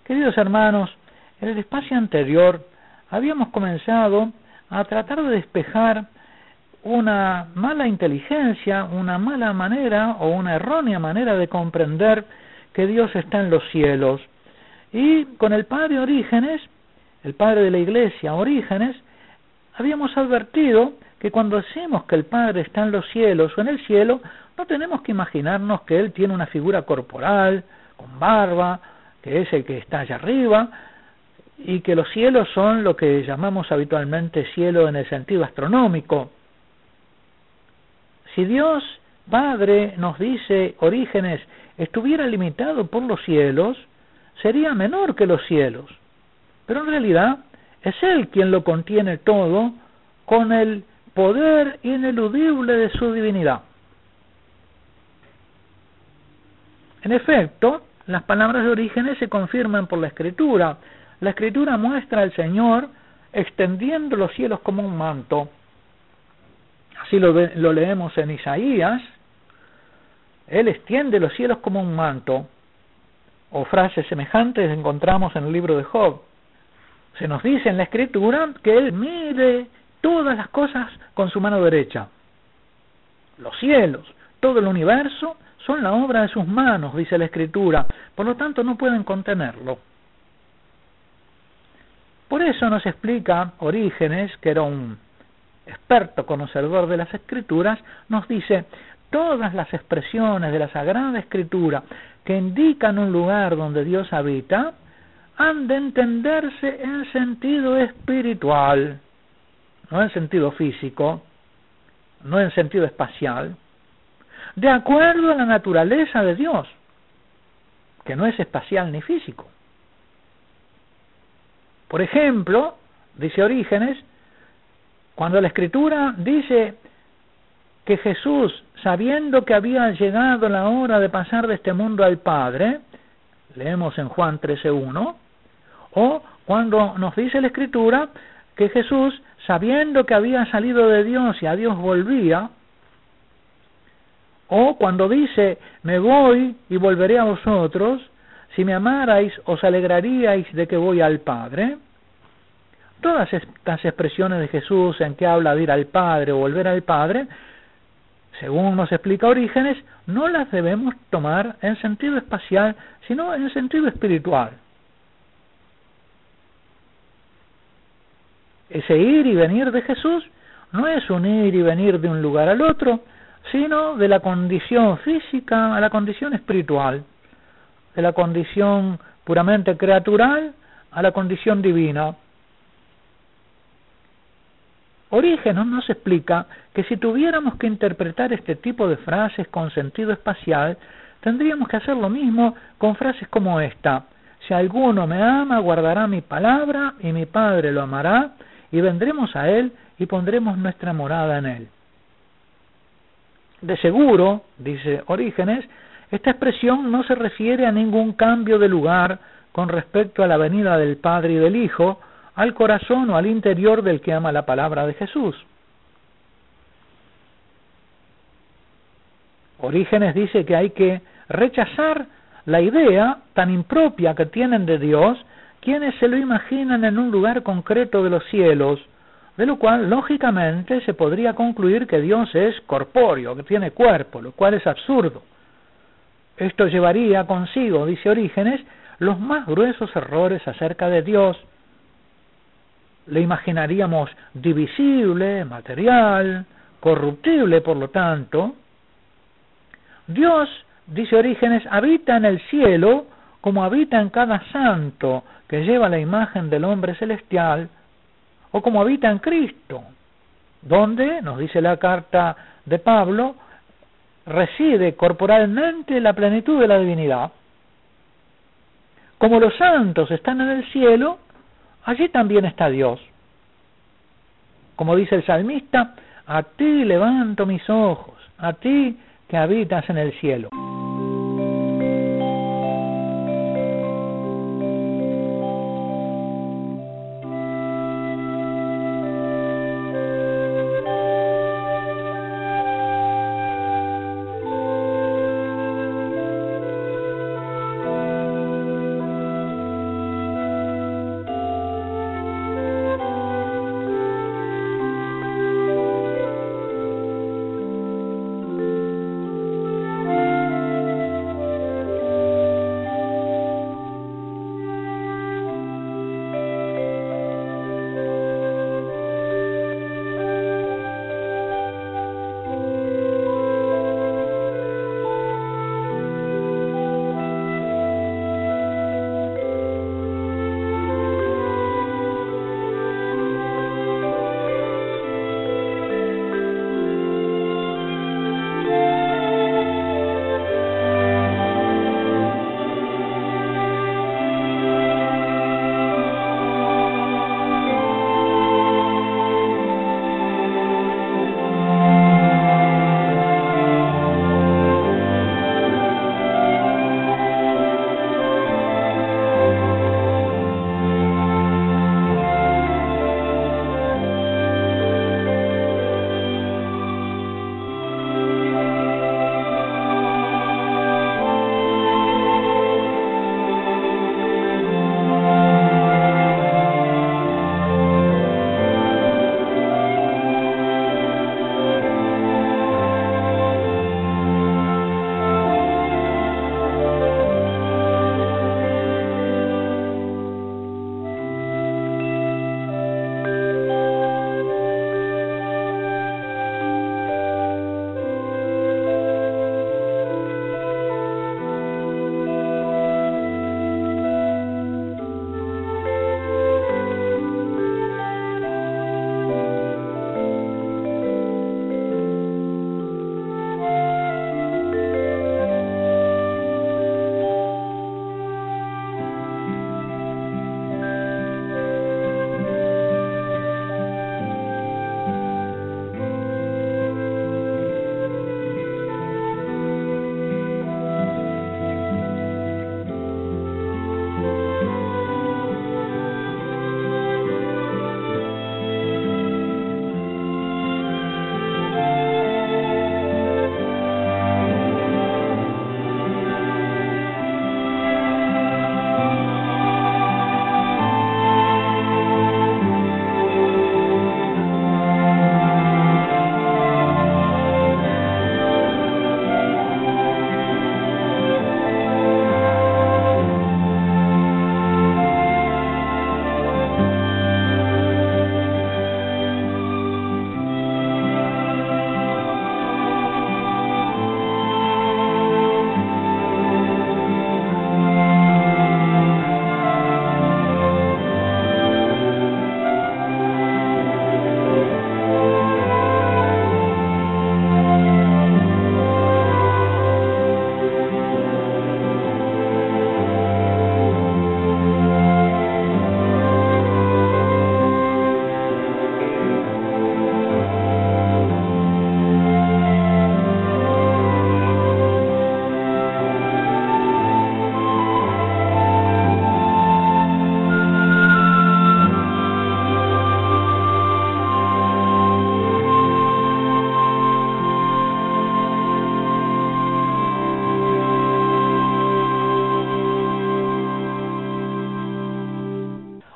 Queridos hermanos, en el espacio anterior habíamos comenzado a tratar de despejar una mala inteligencia, una mala manera o una errónea manera de comprender que Dios está en los cielos. Y con el padre Orígenes, el padre de la iglesia Orígenes, habíamos advertido que cuando decimos que el Padre está en los cielos o en el cielo, no tenemos que imaginarnos que Él tiene una figura corporal, con barba, que es el que está allá arriba, y que los cielos son lo que llamamos habitualmente cielo en el sentido astronómico. Si Dios Padre, nos dice Orígenes, estuviera limitado por los cielos, sería menor que los cielos. Pero en realidad es Él quien lo contiene todo con el poder ineludible de su divinidad. En efecto, las palabras de Orígenes se confirman por la Escritura. La Escritura muestra al Señor extendiendo los cielos como un manto. Así lo leemos en Isaías. Él extiende los cielos como un manto. O frases semejantes encontramos en el libro de Job. Se nos dice en la Escritura que Él mide todas las cosas con su mano derecha. Los cielos, todo el universo, son la obra de sus manos, dice la Escritura. Por lo tanto, no pueden contenerlo. Por eso nos explica Orígenes, que era un experto conocedor de las Escrituras, nos dice: todas las expresiones de la Sagrada Escritura que indican un lugar donde Dios habita, han de entenderse en sentido espiritual, no en sentido físico, no en sentido espacial, de acuerdo a la naturaleza de Dios, que no es espacial ni físico. Por ejemplo, dice Orígenes, cuando la Escritura dice que Jesús, sabiendo que había llegado la hora de pasar de este mundo al Padre, leemos en Juan 13:1, o cuando nos dice la Escritura que Jesús, sabiendo que había salido de Dios y a Dios volvía, o cuando dice: me voy y volveré a vosotros, si me amarais os alegraríais de que voy al Padre. Todas estas expresiones de Jesús en que habla de ir al Padre o volver al Padre, según nos explica Orígenes, no las debemos tomar en sentido espacial, sino en sentido espiritual. Ese ir y venir de Jesús no es un ir y venir de un lugar al otro, sino de la condición física a la condición espiritual, de la condición puramente creatural a la condición divina. Orígenes nos explica que si tuviéramos que interpretar este tipo de frases con sentido espacial, tendríamos que hacer lo mismo con frases como esta: si alguno me ama, guardará mi palabra, y mi Padre lo amará, y vendremos a él y pondremos nuestra morada en él. De seguro, dice Orígenes, esta expresión no se refiere a ningún cambio de lugar con respecto a la venida del Padre y del Hijo al corazón o al interior del que ama la palabra de Jesús. Orígenes dice que hay que rechazar la idea tan impropia que tienen de Dios quienes se lo imaginan en un lugar concreto de los cielos, de lo cual lógicamente se podría concluir que Dios es corpóreo, que tiene cuerpo, lo cual es absurdo. Esto llevaría consigo, dice Orígenes, los más gruesos errores acerca de Dios. Le imaginaríamos divisible, material, corruptible, por lo tanto. Dios, dice Orígenes, habita en el cielo como habita en cada santo que lleva la imagen del hombre celestial, o como habita en Cristo, donde, nos dice la carta de Pablo, reside corporalmente la plenitud de la divinidad. Como los santos están en el cielo, allí también está Dios. Como dice el salmista: a ti levanto mis ojos, a ti que habitas en el cielo.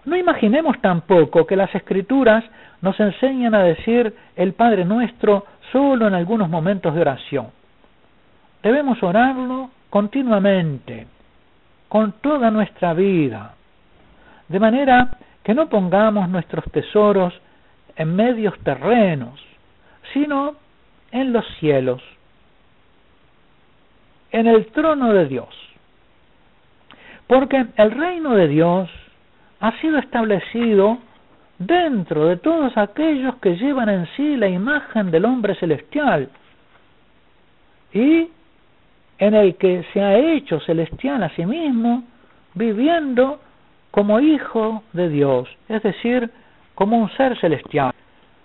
No imaginemos tampoco que las Escrituras nos enseñan a decir el Padre Nuestro solo en algunos momentos de oración. Debemos orarlo continuamente, con toda nuestra vida, de manera que no pongamos nuestros tesoros en medios terrenos, sino en los cielos, en el trono de Dios. Porque el reino de Dios ha sido establecido dentro de todos aquellos que llevan en sí la imagen del hombre celestial y en el que se ha hecho celestial a sí mismo, viviendo como hijo de Dios, es decir, como un ser celestial.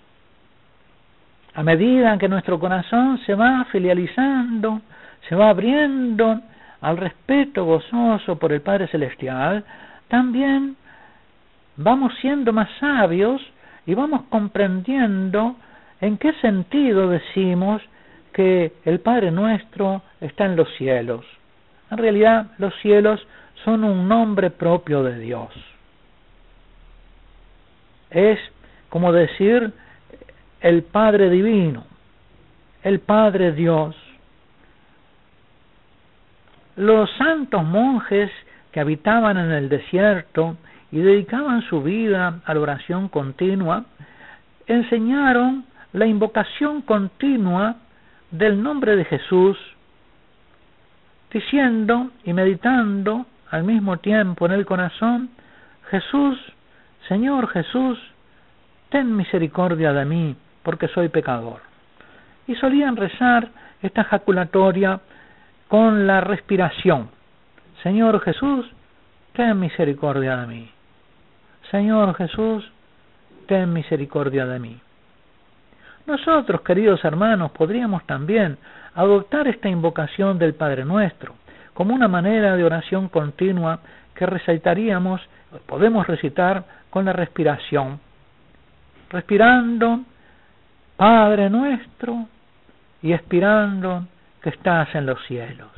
A medida que nuestro corazón se va filializando, se va abriendo al respeto gozoso por el Padre Celestial, también vamos siendo más sabios y vamos comprendiendo en qué sentido decimos que el Padre Nuestro está en los cielos. En realidad, los cielos son un nombre propio de Dios. Es como decir el Padre Divino, el Padre Dios. Los santos monjes que habitaban en el desierto y dedicaban su vida a la oración continua, enseñaron la invocación continua del nombre de Jesús, diciendo y meditando al mismo tiempo en el corazón: Jesús, Señor Jesús, ten misericordia de mí, porque soy pecador. Y solían rezar esta ejaculatoria con la respiración: Señor Jesús, ten misericordia de mí. Señor Jesús, ten misericordia de mí. Nosotros, queridos hermanos, podríamos también adoptar esta invocación del Padre Nuestro como una manera de oración continua que podemos recitar con la respiración. Respirando, Padre Nuestro, y expirando, que estás en los cielos.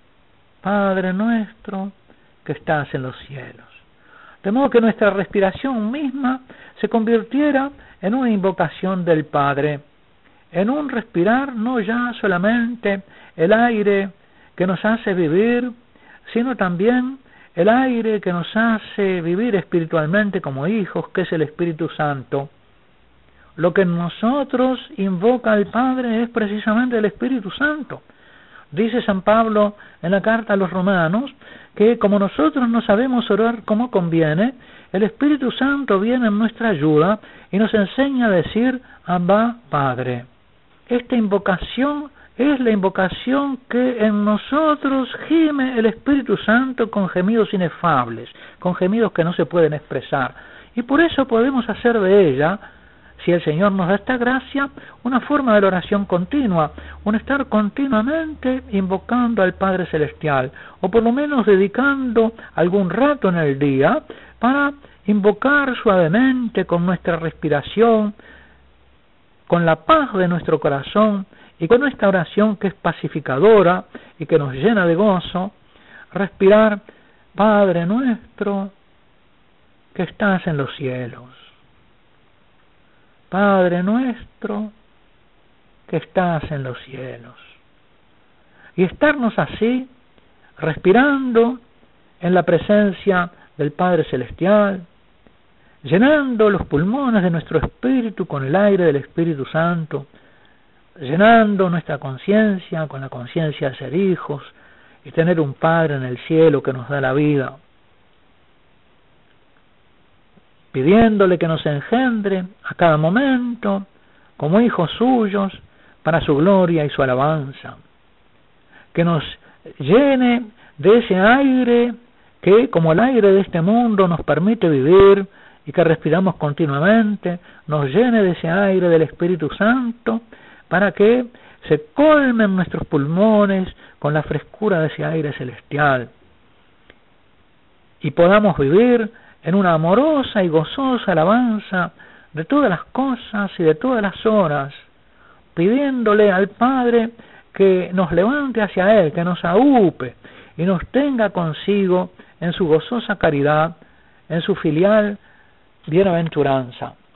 Padre Nuestro, que estás en los cielos. De modo que nuestra respiración misma se convirtiera en una invocación del Padre, en un respirar no ya solamente el aire que nos hace vivir, sino también el aire que nos hace vivir espiritualmente como hijos, que es el Espíritu Santo. Lo que en nosotros invoca al Padre es precisamente el Espíritu Santo. Dice San Pablo en la carta a los Romanos que como nosotros no sabemos orar como conviene, el Espíritu Santo viene en nuestra ayuda y nos enseña a decir: Abba, Padre. Esta invocación es la invocación que en nosotros gime el Espíritu Santo con gemidos inefables, con gemidos que no se pueden expresar. Y por eso podemos hacer de ella, si el Señor nos da esta gracia, una forma de la oración continua, un estar continuamente invocando al Padre Celestial, o por lo menos dedicando algún rato en el día para invocar suavemente con nuestra respiración, con la paz de nuestro corazón y con nuestra oración que es pacificadora y que nos llena de gozo, respirar: Padre Nuestro que estás en los cielos. Padre Nuestro que estás en los cielos. Y estarnos así, respirando en la presencia del Padre Celestial, llenando los pulmones de nuestro espíritu con el aire del Espíritu Santo, llenando nuestra conciencia con la conciencia de ser hijos y tener un Padre en el cielo que nos da la vida, pidiéndole que nos engendre a cada momento como hijos suyos para su gloria y su alabanza, que nos llene de ese aire que, como el aire de este mundo, nos permite vivir y que respiramos continuamente, nos llene de ese aire del Espíritu Santo para que se colmen nuestros pulmones con la frescura de ese aire celestial y podamos vivir en una amorosa y gozosa alabanza de todas las cosas y de todas las horas, pidiéndole al Padre que nos levante hacia Él, que nos aupe y nos tenga consigo en su gozosa caridad, en su filial bienaventuranza.